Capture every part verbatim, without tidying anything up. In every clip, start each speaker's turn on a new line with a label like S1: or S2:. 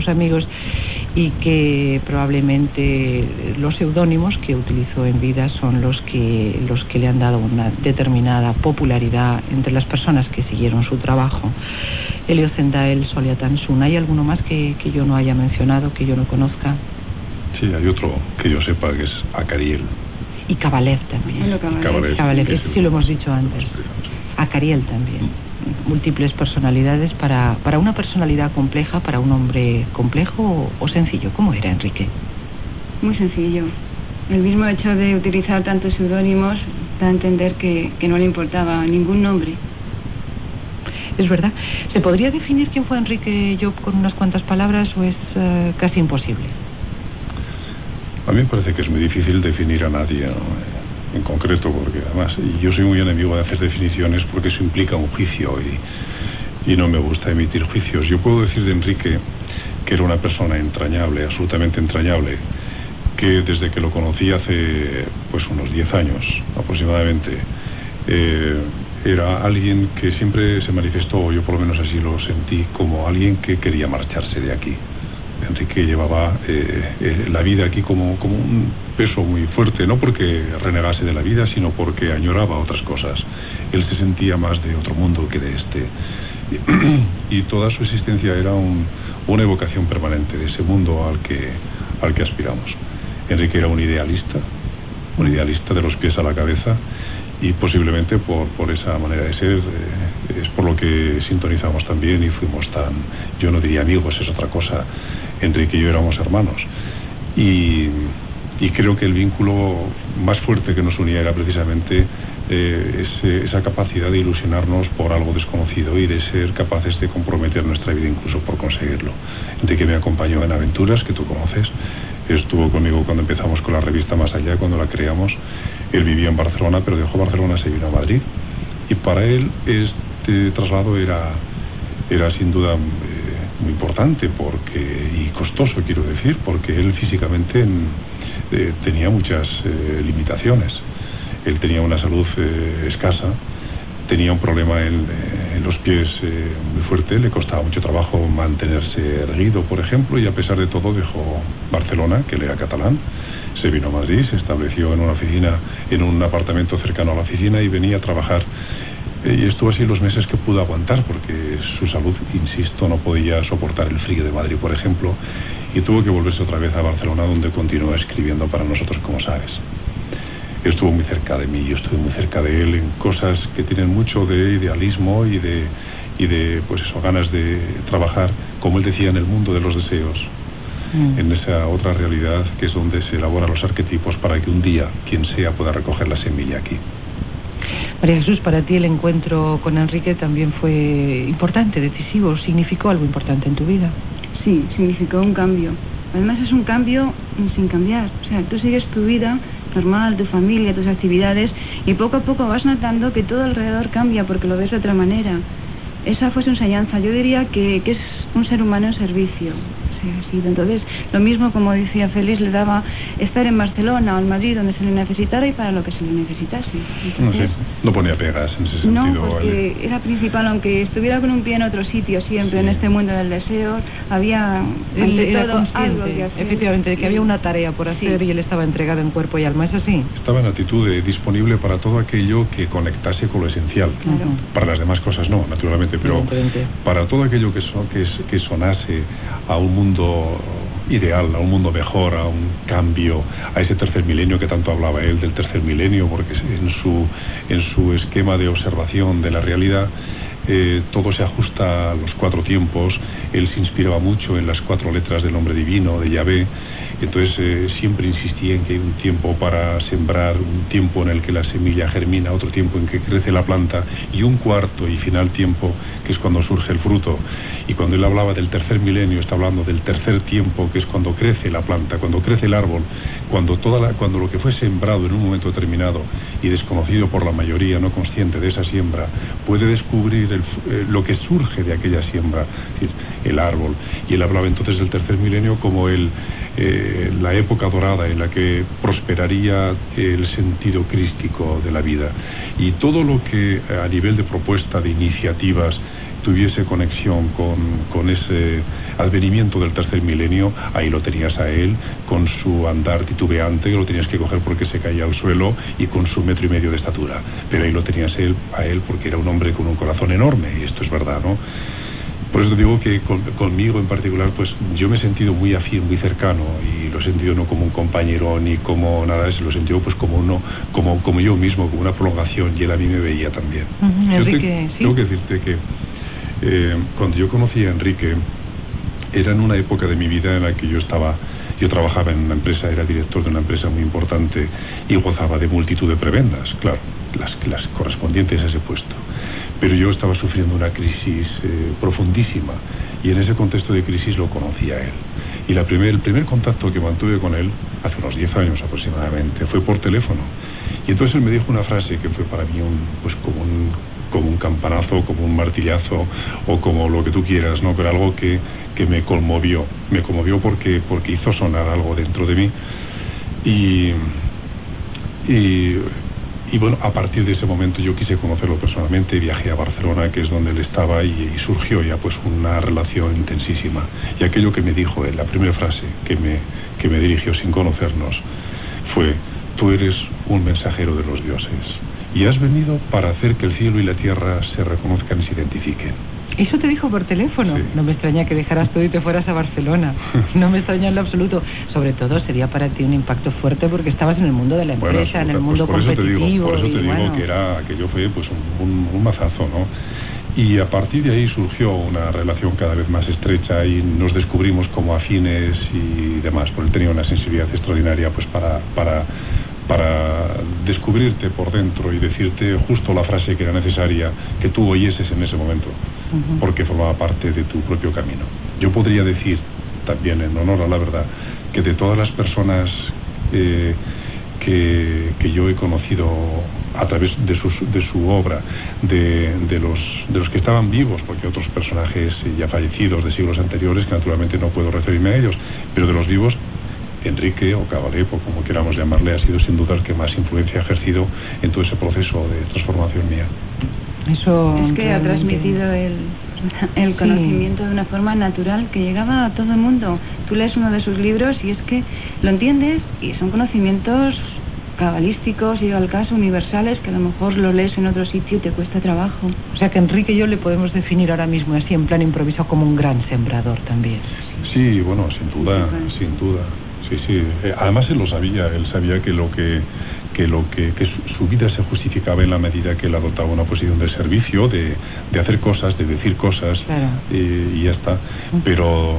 S1: sus amigos, y que probablemente los seudónimos que utilizó en vida son los que, los que le han dado una determinada popularidad entre las personas que siguieron su trabajo. Elio Zendael, Solia Tansun. ¿Hay alguno más que, que yo no haya mencionado, que yo no conozca?
S2: Sí, hay otro que yo sepa, que es Acariel.
S1: Y Kabalev también.
S3: Bueno, Kabalev.
S1: Kabalev, ese sí lo hemos dicho antes. Acariel también. Múltiples personalidades para, para una personalidad compleja, para un hombre complejo o, o sencillo. ¿Cómo era, Enrique?
S3: Muy sencillo. El mismo hecho de utilizar tantos seudónimos da a entender que, que no le importaba ningún nombre.
S1: Es verdad. ¿Se podría definir quién fue Enrique Job con unas cuantas palabras o es uh, casi imposible?
S2: A mí me parece que es muy difícil definir a nadie, ¿no? En concreto, porque además yo soy muy enemigo de hacer definiciones porque eso implica un juicio y, y no me gusta emitir juicios. Yo puedo decir de Enrique que era una persona entrañable, absolutamente entrañable, que desde que lo conocí hace pues unos diez años aproximadamente, eh, era alguien que siempre se manifestó, o yo por lo menos así lo sentí, como alguien que quería marcharse de aquí. Enrique llevaba eh, eh, la vida aquí como, como un peso muy fuerte, no porque renegase de la vida, sino porque añoraba otras cosas. Él se sentía más de otro mundo que de este. Y, y toda su existencia era un, una evocación permanente de ese mundo al que, al que aspiramos. Enrique era un idealista, un idealista de los pies a la cabeza, y posiblemente por, por esa manera de ser eh, es por lo que sintonizamos también y fuimos tan, yo no diría amigos, es otra cosa. Enrique y yo éramos hermanos y, y creo que el vínculo más fuerte que nos unía era precisamente eh, ese, esa capacidad de ilusionarnos por algo desconocido y de ser capaces de comprometer nuestra vida incluso por conseguirlo. Enrique me acompañó en aventuras que tú conoces, estuvo conmigo cuando empezamos con la revista Más Allá, cuando la creamos. Él vivía en Barcelona, pero dejó Barcelona, se vino a Madrid, y para él este traslado era, era sin duda eh, muy importante porque, y costoso, quiero decir, porque él físicamente eh, tenía muchas eh, limitaciones. Él tenía una salud eh, escasa, tenía un problema en, en los pies eh, muy fuerte, le costaba mucho trabajo mantenerse erguido, por ejemplo, y a pesar de todo dejó Barcelona, que él era catalán, se vino a Madrid, se estableció en una oficina, en un apartamento cercano a la oficina y venía a trabajar. Y estuvo así los meses que pudo aguantar, porque su salud, insisto, no podía soportar el frío de Madrid, por ejemplo, y tuvo que volverse otra vez a Barcelona, donde continuó escribiendo para nosotros, como sabes. Estuvo muy cerca de mí, yo estuve muy cerca de él en cosas que tienen mucho de idealismo y de, y de pues eso, ganas de trabajar, como él decía, en el mundo de los deseos. Mm. En esa otra realidad que es donde se elaboran los arquetipos para que un día quien sea pueda recoger la semilla aquí.
S1: María Jesús, para ti el encuentro con Enrique también fue importante, decisivo, significó algo importante en tu vida.
S3: Sí, significó un cambio. Además es un cambio sin cambiar, o sea, tú sigues tu vida normal, tu familia, tus actividades, y poco a poco vas notando que todo alrededor cambia porque lo ves de otra manera. Esa fue su enseñanza. Yo diría que, que es un ser humano en servicio. Sí, sí. Entonces, lo mismo, como decía Félix, le daba estar en Barcelona o en Madrid donde se le necesitara y para lo que se le necesitase. Entonces,
S2: no sé, no ponía pegas en ese sentido.
S3: No, porque el... era principal, aunque estuviera con un pie en otro sitio siempre, sí, en este mundo del deseo, había
S1: él era
S3: todo
S1: consciente,
S3: algo que hacer.
S1: Efectivamente, de que sí, había una tarea por hacer, sí, y él estaba entregado en cuerpo y alma, ¿es así?
S2: Estaba en actitud de, disponible para todo aquello que conectase con lo esencial.
S3: Claro.
S2: Para las demás cosas no, naturalmente, pero para todo aquello que, son, que, que sonase a un mundo ideal, a un mundo mejor, a un cambio, a ese tercer milenio que tanto hablaba él del tercer milenio, porque en su, en su esquema de observación de la realidad eh, todo se ajusta a los cuatro tiempos. Él se inspiraba mucho en las cuatro letras del nombre divino, de Yahvé. Entonces eh, siempre insistía en que hay un tiempo para sembrar, un tiempo en el que la semilla germina, otro tiempo en que crece la planta y un cuarto y final tiempo que es cuando surge el fruto. Y cuando él hablaba del tercer milenio, está hablando del tercer tiempo, que es cuando crece la planta, cuando crece el árbol, cuando, toda la, cuando lo que fue sembrado en un momento determinado y desconocido por la mayoría, no consciente de esa siembra, puede descubrir el, eh, lo que surge de aquella siembra, es decir, el árbol. Y él hablaba entonces del tercer milenio como el... Eh, la época dorada en la que prosperaría el sentido crístico de la vida, y todo lo que a nivel de propuesta, de iniciativas tuviese conexión con, con ese advenimiento del tercer milenio, ahí lo tenías a él, con su andar titubeante, que lo tenías que coger porque se caía al suelo, y con su metro y medio de estatura. Pero ahí lo tenías él, a él porque era un hombre con un corazón enorme, y esto es verdad, ¿no? Por eso digo que con, conmigo en particular, pues yo me he sentido muy afín, muy cercano, y lo he sentido no como un compañero ni como nada de eso, lo he sentido pues como uno, como, como yo mismo, como una prolongación, y él a mí me veía también.
S1: Uh-huh.
S2: Yo
S1: Enrique,
S2: te,
S1: ¿sí?
S2: Tengo que decirte que eh, cuando yo conocí a Enrique, era en una época de mi vida en la que yo estaba, yo trabajaba en una empresa, era director de una empresa muy importante y gozaba de multitud de prebendas, claro, las, las correspondientes a ese puesto. Pero yo estaba sufriendo una crisis eh, profundísima, y en ese contexto de crisis lo conocí a él. Y la primer, el primer contacto que mantuve con él, hace unos diez años aproximadamente, fue por teléfono. Y entonces él me dijo una frase que fue para mí un, pues como un, como un campanazo, como un martillazo, o como lo que tú quieras, ¿no? Pero algo que, que me conmovió. Me conmovió porque, porque hizo sonar algo dentro de mí. Y... y Y bueno, a partir de ese momento yo quise conocerlo personalmente, viajé a Barcelona, que es donde él estaba, y, y surgió ya pues una relación intensísima. Y aquello que me dijo él, la primera frase que me, que me dirigió sin conocernos, fue: tú eres un mensajero de los dioses, y has venido para hacer que el cielo y la tierra se reconozcan y se identifiquen.
S1: ¿Eso te dijo por teléfono?
S2: Sí.
S1: No me extraña que dejaras todo y te fueras a Barcelona. No me extraña en lo absoluto. Sobre todo sería para ti un impacto fuerte porque estabas en el mundo de la empresa, bueno, en el mundo
S2: pues por
S1: competitivo.
S2: Eso te digo, por eso te digo
S1: bueno.
S2: que era, aquello fue pues un, un, un mazazo, ¿no? Y a partir de ahí surgió una relación cada vez más estrecha, y nos descubrimos como afines y demás, porque él tenía una sensibilidad extraordinaria pues para... para para descubrirte por dentro y decirte justo la frase que era necesaria que tú oyeses en ese momento, uh-huh. porque formaba parte de tu propio camino. Yo podría decir también, en honor a la verdad, que de todas las personas eh, que, que yo he conocido a través de, sus, de su obra, de, de, los, de los que estaban vivos, porque otros personajes ya fallecidos de siglos anteriores, que naturalmente no puedo referirme a ellos, pero de los vivos, Enrique o Cabalet, o como queramos llamarle, ha sido sin duda el que más influencia ha ejercido en todo ese proceso de transformación mía.
S1: Eso
S3: es que realmente... ha transmitido el, el conocimiento sí. de una forma natural que llegaba a todo el mundo. Tú lees uno de sus libros y es que lo entiendes, y son conocimientos cabalísticos y al caso universales que a lo mejor lo lees en otro sitio y te cuesta trabajo.
S1: O sea que Enrique y yo le podemos definir ahora mismo así en plan improvisado como un gran sembrador también.
S2: Sí, bueno, sin duda, sí, sin duda. Sí, sí. Eh, además él lo sabía, él sabía que lo que que lo que, que su, su vida se justificaba en la medida que él adoptaba una posición de servicio, de, de hacer cosas, de decir cosas, claro. eh, y ya está. Pero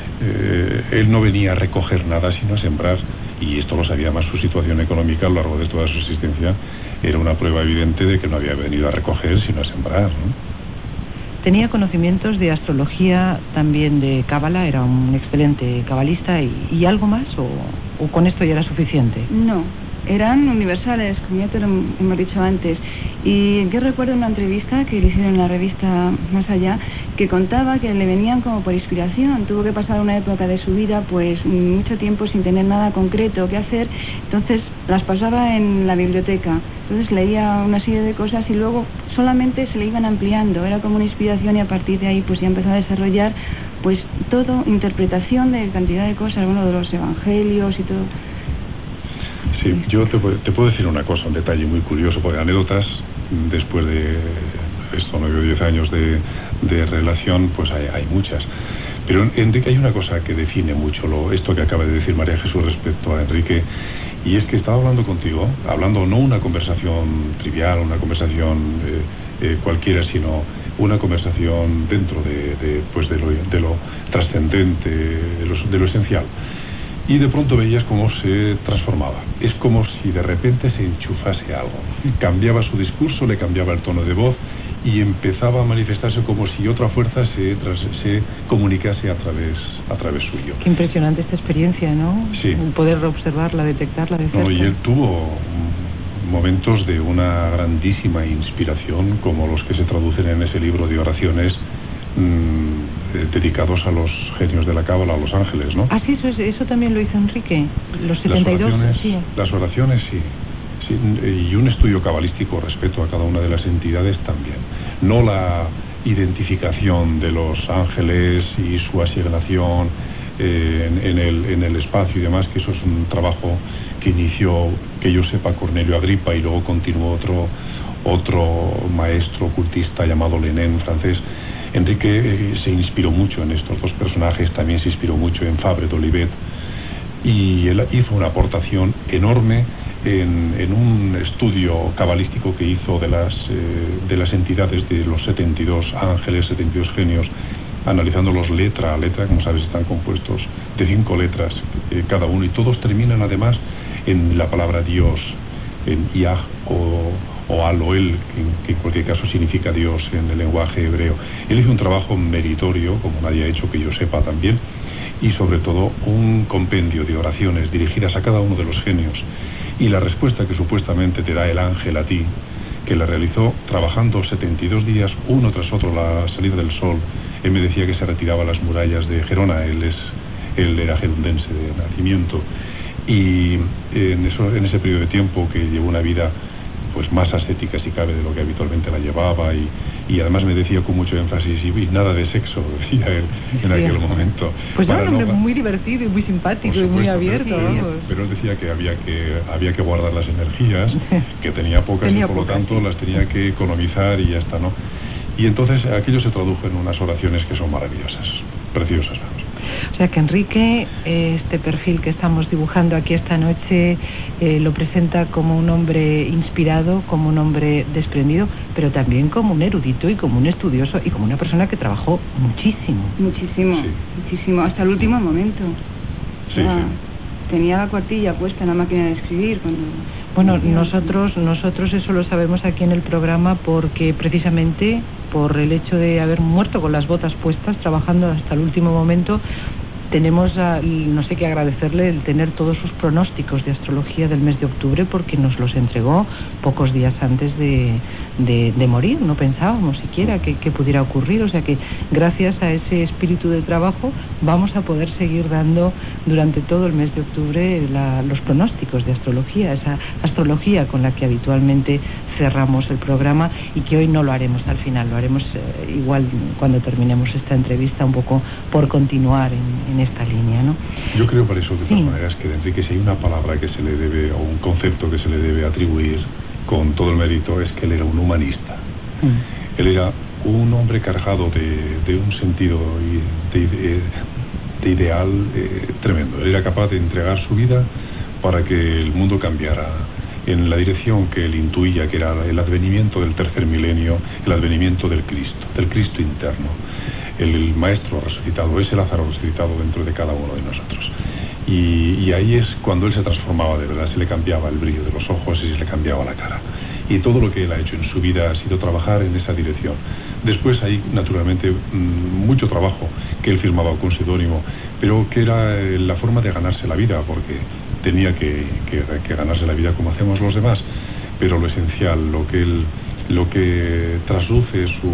S2: eh, él no venía a recoger nada sino a sembrar, y esto lo sabía más su situación económica a lo largo de toda su existencia. Era una prueba evidente de que no había venido a recoger sino a sembrar, ¿no?
S1: Tenía conocimientos de astrología, también de cábala, era un excelente cabalista. ¿Y, y algo más? O, ¿O con esto ya era suficiente?
S3: No, eran universales, como ya te lo hemos dicho antes. Y yo recuerdo una entrevista que le hicieron en la revista Más Allá, que contaba que le venían como por inspiración. Tuvo que pasar una época de su vida, pues mucho tiempo sin tener nada concreto que hacer, entonces las pasaba en la biblioteca. Entonces leía una serie de cosas y luego solamente se le iban ampliando, era como una inspiración, y a partir de ahí pues ya empezó a desarrollar pues todo, interpretación de cantidad de cosas, bueno, de los evangelios y todo.
S2: Sí, yo te, te puedo decir una cosa, un detalle muy curioso, porque anécdotas después de esto, nueve o diez años de, de relación, pues hay, hay muchas. Pero Enrique, hay una cosa que define mucho lo, esto que acaba de decir María Jesús respecto a Enrique, y es que estaba hablando contigo, hablando no una conversación trivial, una conversación eh, eh, cualquiera, sino una conversación dentro de, de, pues de lo, de lo trascendente, de lo, de lo esencial. Y de pronto veías cómo se transformaba. Es como si de repente se enchufase algo. Cambiaba su discurso, le cambiaba el tono de voz y empezaba a manifestarse como si otra fuerza se, tras, se comunicase a través, a través suyo.
S1: Qué impresionante esta experiencia, ¿no?
S2: Sí.
S1: Poder observarla, detectarla de cerca.
S2: No, y él tuvo momentos de una grandísima inspiración, como los que se traducen en ese libro de oraciones, mmm, dedicados a los genios de la cábala, a los ángeles, ¿no?
S1: Ah, sí, eso, eso también lo hizo Enrique, los setenta y dos.
S2: Las oraciones,
S1: sí.
S2: Las oraciones, sí. sí. Y un estudio cabalístico respecto a cada una de las entidades también. No la identificación de los ángeles y su asignación eh, en, en, el, en el espacio y demás, que eso es un trabajo que inició, que yo sepa, Cornelio Agripa, y luego continuó otro, otro maestro ocultista llamado Lenin, francés. Enrique eh, se inspiró mucho en estos dos personajes, también se inspiró mucho en Fabre d'Olivet, y él hizo una aportación enorme en, en un estudio cabalístico que hizo de las, eh, de las entidades de los setenta y dos ángeles, setenta y dos genios, analizándolos letra a letra. Como sabes, están compuestos de cinco letras eh, cada uno, y todos terminan además en la palabra Dios, en Yah o, o Aloel, que, que en cualquier caso significa Dios en el lenguaje hebreo. Él hizo un trabajo meritorio, como nadie ha hecho que yo sepa también, y sobre todo un compendio de oraciones dirigidas a cada uno de los genios, y la respuesta que supuestamente te da el ángel a ti, que la realizó trabajando setenta y dos días uno tras otro la salida del sol. Él me decía que se retiraba a las murallas de Gerona, él, es, él era gerundense de nacimiento, y en, eso, en ese periodo de tiempo que llevó una vida pues más ascética, si cabe, de lo que habitualmente la llevaba, y, y además me decía con mucho énfasis, y, y nada de sexo, decía él en sí, aquel momento.
S1: Pues era un hombre no, muy divertido y muy simpático, supuesto, y muy abierto.
S2: Pero,
S1: vamos.
S2: pero él decía que había que había que guardar las energías, que tenía pocas tenía y por pocas, lo tanto sí. las tenía que economizar y ya está, ¿no? Y entonces aquello se tradujo en unas oraciones que son maravillosas, preciosas, vamos.
S1: O sea que Enrique, este perfil que estamos dibujando aquí esta noche, eh, lo presenta como un hombre inspirado, como un hombre desprendido, pero también como un erudito y como un estudioso y como una persona que trabajó muchísimo.
S3: Muchísimo, sí. muchísimo, hasta el último momento.
S2: Sí,
S3: ah,
S2: sí.
S3: Tenía la cuartilla puesta en la máquina de escribir cuando...
S1: Bueno, nosotros nosotros eso lo sabemos aquí en el programa porque precisamente por el hecho de haber muerto con las botas puestas, trabajando hasta el último momento, tenemos, a, no sé qué agradecerle el tener todos sus pronósticos de astrología del mes de octubre, porque nos los entregó pocos días antes de, de, de morir. No pensábamos siquiera que, que pudiera ocurrir, o sea que gracias a ese espíritu de trabajo vamos a poder seguir dando durante todo el mes de octubre la, los pronósticos de astrología, esa astrología con la que habitualmente cerramos el programa, y que hoy no lo haremos al final, lo haremos eh, igual cuando terminemos esta entrevista, un poco por continuar en, en esta línea, ¿no?
S2: Yo creo por eso, de todas
S1: sí.
S2: maneras, que de Enrique, si hay una palabra que se le debe, o un concepto que se le debe atribuir con todo el mérito, es que él era un humanista. Mm. Él era un hombre cargado de, de un sentido de, de, de ideal eh, tremendo. Él era capaz de entregar su vida para que el mundo cambiara en la dirección que él intuía, que era el advenimiento del tercer milenio, el advenimiento del Cristo, del Cristo interno. El, el Maestro resucitado, ese Lázaro resucitado dentro de cada uno de nosotros. Y, y ahí es cuando él se transformaba de verdad, se le cambiaba el brillo de los ojos y se le cambiaba la cara. Y todo lo que él ha hecho en su vida ha sido trabajar en esa dirección. Después hay, naturalmente, mucho trabajo que él firmaba con seudónimo, pero que era la forma de ganarse la vida, porque tenía que, que, que ganarse la vida como hacemos los demás. Pero lo esencial, lo que él, lo que trasluce su,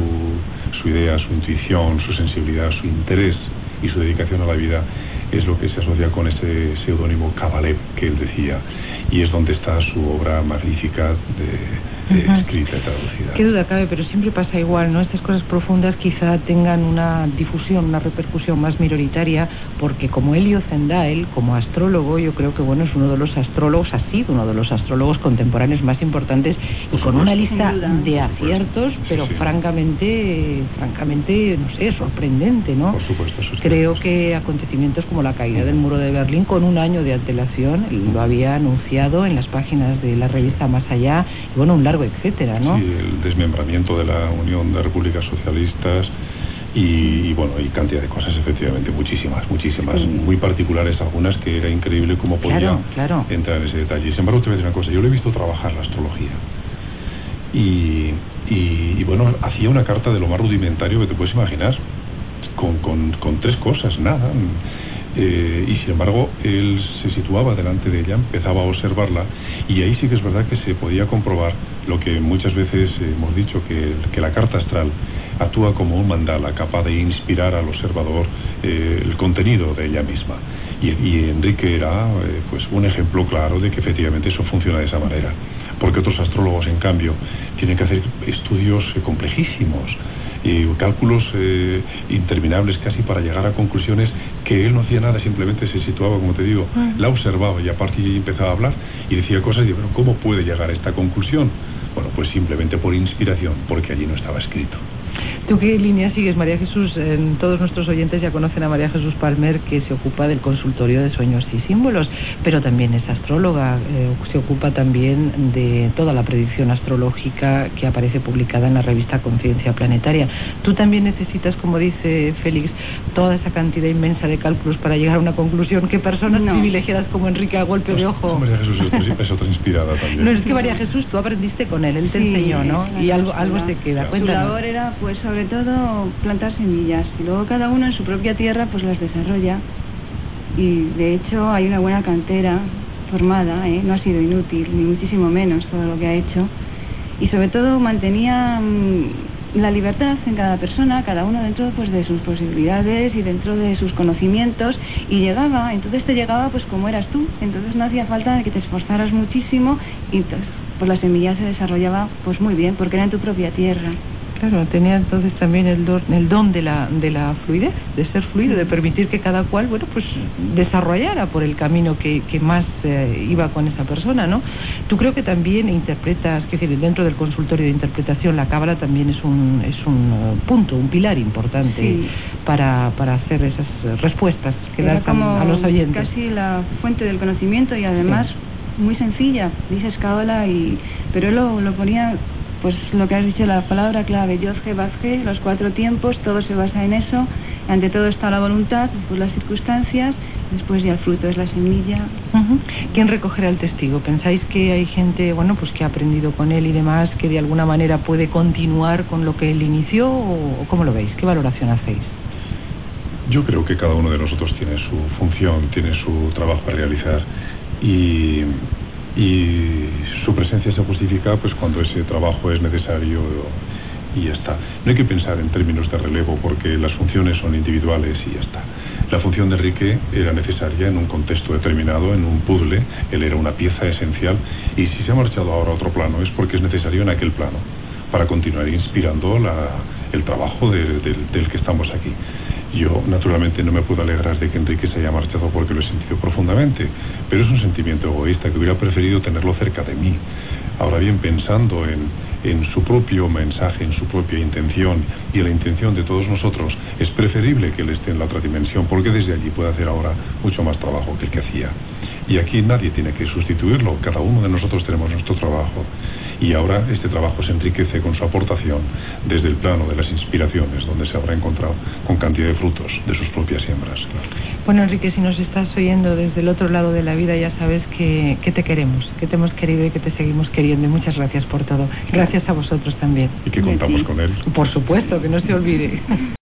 S2: su, su idea, su intuición, su sensibilidad, su interés y su dedicación a la vida, es lo que se asocia con ese seudónimo Kabalev que él decía, y es donde está su obra magnífica de, de uh-huh. escrita y traducida.
S1: Qué duda cabe, pero siempre pasa igual, ¿no? Estas cosas profundas quizá tengan una difusión, una repercusión más minoritaria, porque como Elio Zendael, como astrólogo, yo creo que bueno, es uno de los astrólogos, ha sido uno de los astrólogos contemporáneos más importantes, y con una lista de aciertos, pero sí, sí. francamente, francamente, no sé, sorprendente, ¿no?
S2: Por supuesto,
S1: creo que acontecimientos como la caída del muro de Berlín, con un año de antelación, lo había anunciado en las páginas de la revista Más Allá, y bueno, un largo etcétera, ¿no?
S2: Sí, el desmembramiento de la Unión de Repúblicas Socialistas y, y bueno, y cantidad de cosas, efectivamente, muchísimas, muchísimas, sí. muy particulares algunas, que era increíble cómo podía
S1: claro, claro.
S2: entrar en ese detalle. Sin embargo, te voy a decir una cosa, yo le he visto trabajar la astrología y, y, y bueno, hacía una carta de lo más rudimentario que te puedes imaginar, con, con, con tres cosas, nada. Eh, y sin embargo él se situaba delante de ella, empezaba a observarla, y ahí sí que es verdad que se podía comprobar lo que muchas veces hemos dicho, que, que la carta astral actúa como un mandala capaz de inspirar al observador eh, el contenido de ella misma, y, y Enrique era eh, pues un ejemplo claro de que efectivamente eso funciona de esa manera. porque otros astrólogos, en cambio, tienen que hacer estudios eh, complejísimos y cálculos eh, interminables casi para llegar a conclusiones que él no hacía nada, simplemente se situaba, como te digo, la observaba y a partir de ahí empezaba a hablar y decía cosas y digo, bueno, ¿cómo puede llegar a esta conclusión? Bueno, pues simplemente por inspiración, porque allí no estaba escrito.
S1: ¿Tú qué línea sigues, María Jesús? Eh, todos nuestros oyentes ya conocen a María Jesús Palmer, que se ocupa del consultorio de sueños y símbolos, pero también es astróloga, eh, se ocupa también de toda la predicción astrológica que aparece publicada en la revista Conciencia Planetaria. ¿Tú también necesitas, como dice Félix, toda esa cantidad inmensa de cálculos para llegar a una conclusión? ¿Qué personas no. privilegiadas como Enrique a golpe
S2: pues,
S1: de ojo?
S2: María Jesús es, es otra inspirada también.
S1: No, es que María Jesús, tú aprendiste con él, él te sí, enseñó, ¿no? Y algo, algo se queda.
S3: Su labor era, pues, sobre todo plantar semillas y luego cada uno en su propia tierra pues las desarrolla y de hecho hay una buena cantera formada, ¿eh? No ha sido inútil ni muchísimo menos todo lo que ha hecho y sobre todo mantenía mmm, la libertad en cada persona, cada uno dentro pues de sus posibilidades y dentro de sus conocimientos y llegaba, entonces te llegaba pues como eras tú, entonces no hacía falta que te esforzaras muchísimo y entonces pues la semilla se desarrollaba pues muy bien porque era en tu propia tierra.
S1: Claro, tenía entonces también el don, el don de la de la fluidez, de ser fluido, de permitir que cada cual, bueno, pues desarrollara por el camino que, que más eh, iba con esa persona, ¿no? Tú creo que también interpretas, es decir, dentro del consultorio de interpretación, la cábala también es un es un punto, un pilar importante sí. para, para hacer esas respuestas que das a, a los oyentes.
S3: Casi la fuente del conocimiento y además sí. muy sencilla, dices cábala y pero él lo, lo ponía pues lo que has dicho, la palabra clave, Yod-He, Vav-He, los cuatro tiempos, todo se basa en eso, ante todo está la voluntad, después las circunstancias, después ya el fruto es la semilla.
S1: Uh-huh. ¿Quién recogerá el testigo? ¿Pensáis que hay gente, bueno, pues que ha aprendido con él y demás, que de alguna manera puede continuar con lo que él inició, o cómo lo veis? ¿Qué valoración hacéis?
S2: Yo creo que cada uno de nosotros tiene su función, tiene su trabajo a realizar y... y su presencia se justifica pues cuando ese trabajo es necesario y ya está. No hay que pensar en términos de relevo porque las funciones son individuales y ya está. La función de Enrique era necesaria en un contexto determinado, en un puzzle, él era una pieza esencial y si se ha marchado ahora a otro plano es porque es necesario en aquel plano para continuar inspirando la, el trabajo de, de, del que estamos aquí. Yo, naturalmente, no me puedo alegrar de que Enrique se haya marchado porque lo he sentido profundamente, pero es un sentimiento egoísta que hubiera preferido tenerlo cerca de mí. Ahora bien, pensando en, en su propio mensaje, en su propia intención y en la intención de todos nosotros, es preferible que él esté en la otra dimensión porque desde allí puede hacer ahora mucho más trabajo que el que hacía. Y aquí nadie tiene que sustituirlo, cada uno de nosotros tenemos nuestro trabajo. Y ahora este trabajo se enriquece con su aportación desde el plano de las inspiraciones, donde se habrá encontrado con cantidad de frutos de sus propias siembras.
S1: Bueno, Enrique, si nos estás oyendo desde el otro lado de la vida, ya sabes que, que te queremos, que te hemos querido y que te seguimos queriendo. Y muchas gracias por todo. Gracias a vosotros también.
S2: Y que contamos con él.
S1: Por supuesto, que no se olvide.